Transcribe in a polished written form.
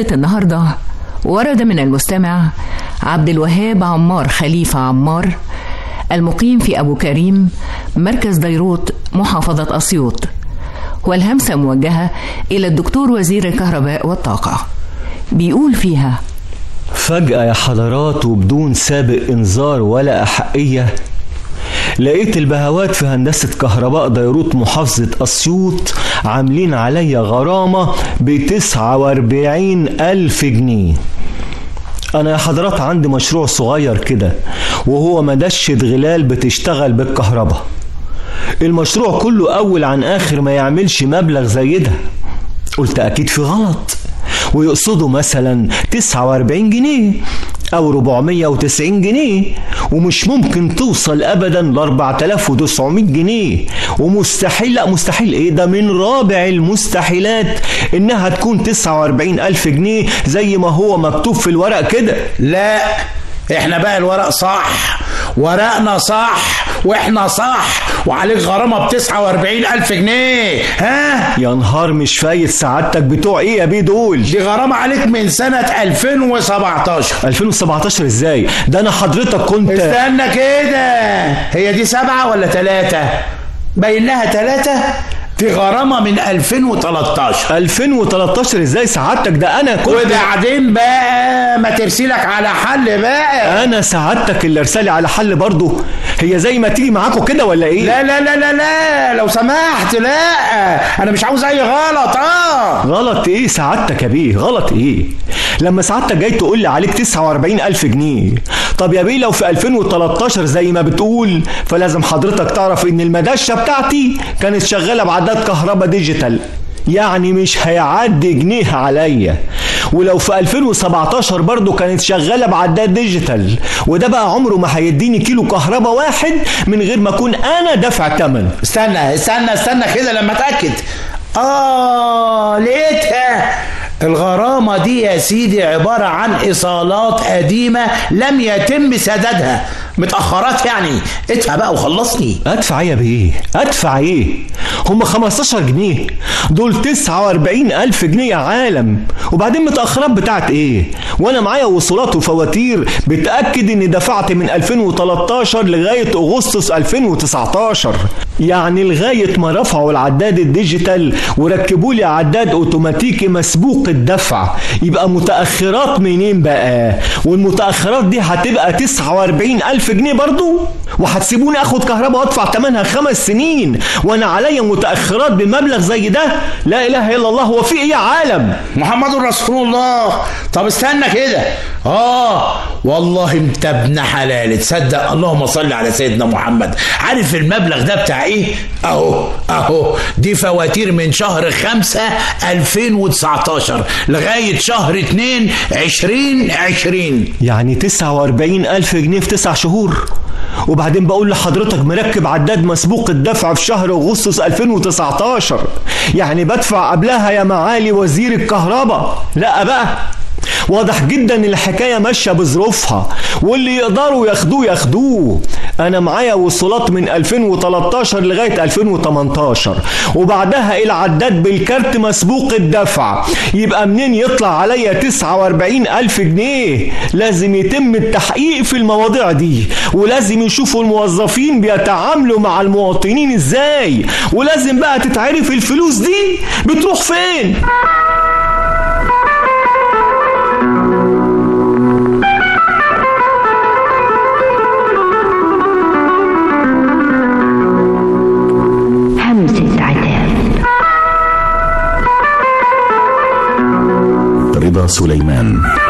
همسة النهاردة ورد من المستمع عبد الوهاب عمار خليفة عمار، المقيم في أبو كريم، مركز ديروت، محافظة أسيوط، والهمسة موجهة إلى الدكتور وزير الكهرباء والطاقة. بيقول فيها: فجأة يا حضرات وبدون سابق إنذار ولا أحقية لقيت البهوات في هندسة كهرباء ديروت محافظة أسيوط عاملين عليا غرامة ب49,000 جنيه. أنا يا حضرات عندي مشروع صغير كده، وهو مدشة غلال بتشتغل بالكهرباء. المشروع كله أول عن آخر ما يعملش مبلغ زي ده. قلت أكيد في غلط، ويقصدوا مثلا 49 جنيه أو 490 جنيه، ومش ممكن توصل أبدا ل 4900 جنيه، ومستحيل، لا مستحيل إيه ده، من رابع المستحيلات إنها تكون 49,000 جنيه زي ما هو مكتوب في الورق كده. لا، إحنا بقى الورق صح، ورقنا صح، وإحنا صح، وعليك غرامة ب49,000 جنيه. ها؟ يا نهار مش فايت سعادتك، بتوع إيه يا بيه دول؟ دي غرامة عليك من سنة 2017. 2017 إزاي؟ ده أنا حضرتك كنت استنى كده، هي دي 7 ولا 3؟ باين لها 3. في غرامة من 2013. 2013 ازاي سعادتك؟ ده انا كنت. وبعدين بقى ما ترسلك على حل بقى. انا سعادتك اللي ارسلي على حل برضو؟ هي زي ما تيجي معاكم كده ولا ايه؟ لا لا لا لا لا لو سمحت، لا انا مش عاوز اي غلط. غلط ايه سعادتك يا بيه؟ غلط ايه لما سعادتك جاي تقول لي عليك 49,000 جنيه؟ طب يا بيه لو في 2013 زي ما بتقول، فلازم حضرتك تعرف ان المدشة بتاعتي كانت شغالة بعداد كهرباء ديجيتال، يعني مش هيعدي جنيه عليا. ولو في 2017 برضو كانت شغالة بعداد ديجيتال، وده بقى عمره ما هيديني كيلو كهرباء واحد من غير ما اكون انا دافع تمن. استنى كده لما اتأكد. لقيتها. الغرامة دي يا سيدي عبارة عن إيصالات قديمة لم يتم سدادها، متأخرات يعني. ادفع بقى وخلصني. ادفع يا بيه؟ ادفع ايه؟ هم 15 جنيه، دول 49,000 جنيه يا عالم. وبعدين متأخرات بتاعت ايه؟ وانا معايا وصولات وفواتير بتأكد اني دفعت من 2013 لغاية اغسطس 2019، يعني لغاية ما رفعوا العداد الديجيتال وركبوا لي عداد اوتوماتيكي مسبوق الدفع. يبقى متأخرات منين بقى؟ والمتأخرات دي هتبقى 49,000 جنيه برضو؟ وهتسيبوني اخد كهرباء وادفع ثمنها 5 سنين وانا عليا متأخرات بمبلغ زي ده؟ لا اله الا الله، هو في ايه يا عالم؟ محمد رسول الله. طب استنى كده. والله انت ابن حلال، تصدق؟ اللهم صل على سيدنا محمد. عارف المبلغ ده بتاع ايه؟ اهو دي فواتير من شهر 5 2019 لغاية شهر 2 2020، يعني 49,000 جنيه في 9 شهور. وبعدين بقول لحضرتك مركب عداد مسبوق الدفع في شهر أغسطس 2019، يعني بدفع قبلها يا معالي وزير الكهرباء. لا بقى، واضح جدا ان الحكاية ماشية بظروفها، واللي يقدروا ياخدوه. انا معايا وصولات من 2013 لغاية 2018، وبعدها العداد بالكارت مسبوق الدفع. يبقى منين يطلع عليا 49,000 جنيه؟ لازم يتم التحقيق في المواضيع دي، ولازم يشوفوا الموظفين بيتعاملوا مع المواطنين ازاي، ولازم بقى تتعرف الفلوس دي بتروح فين. رضا سليمان.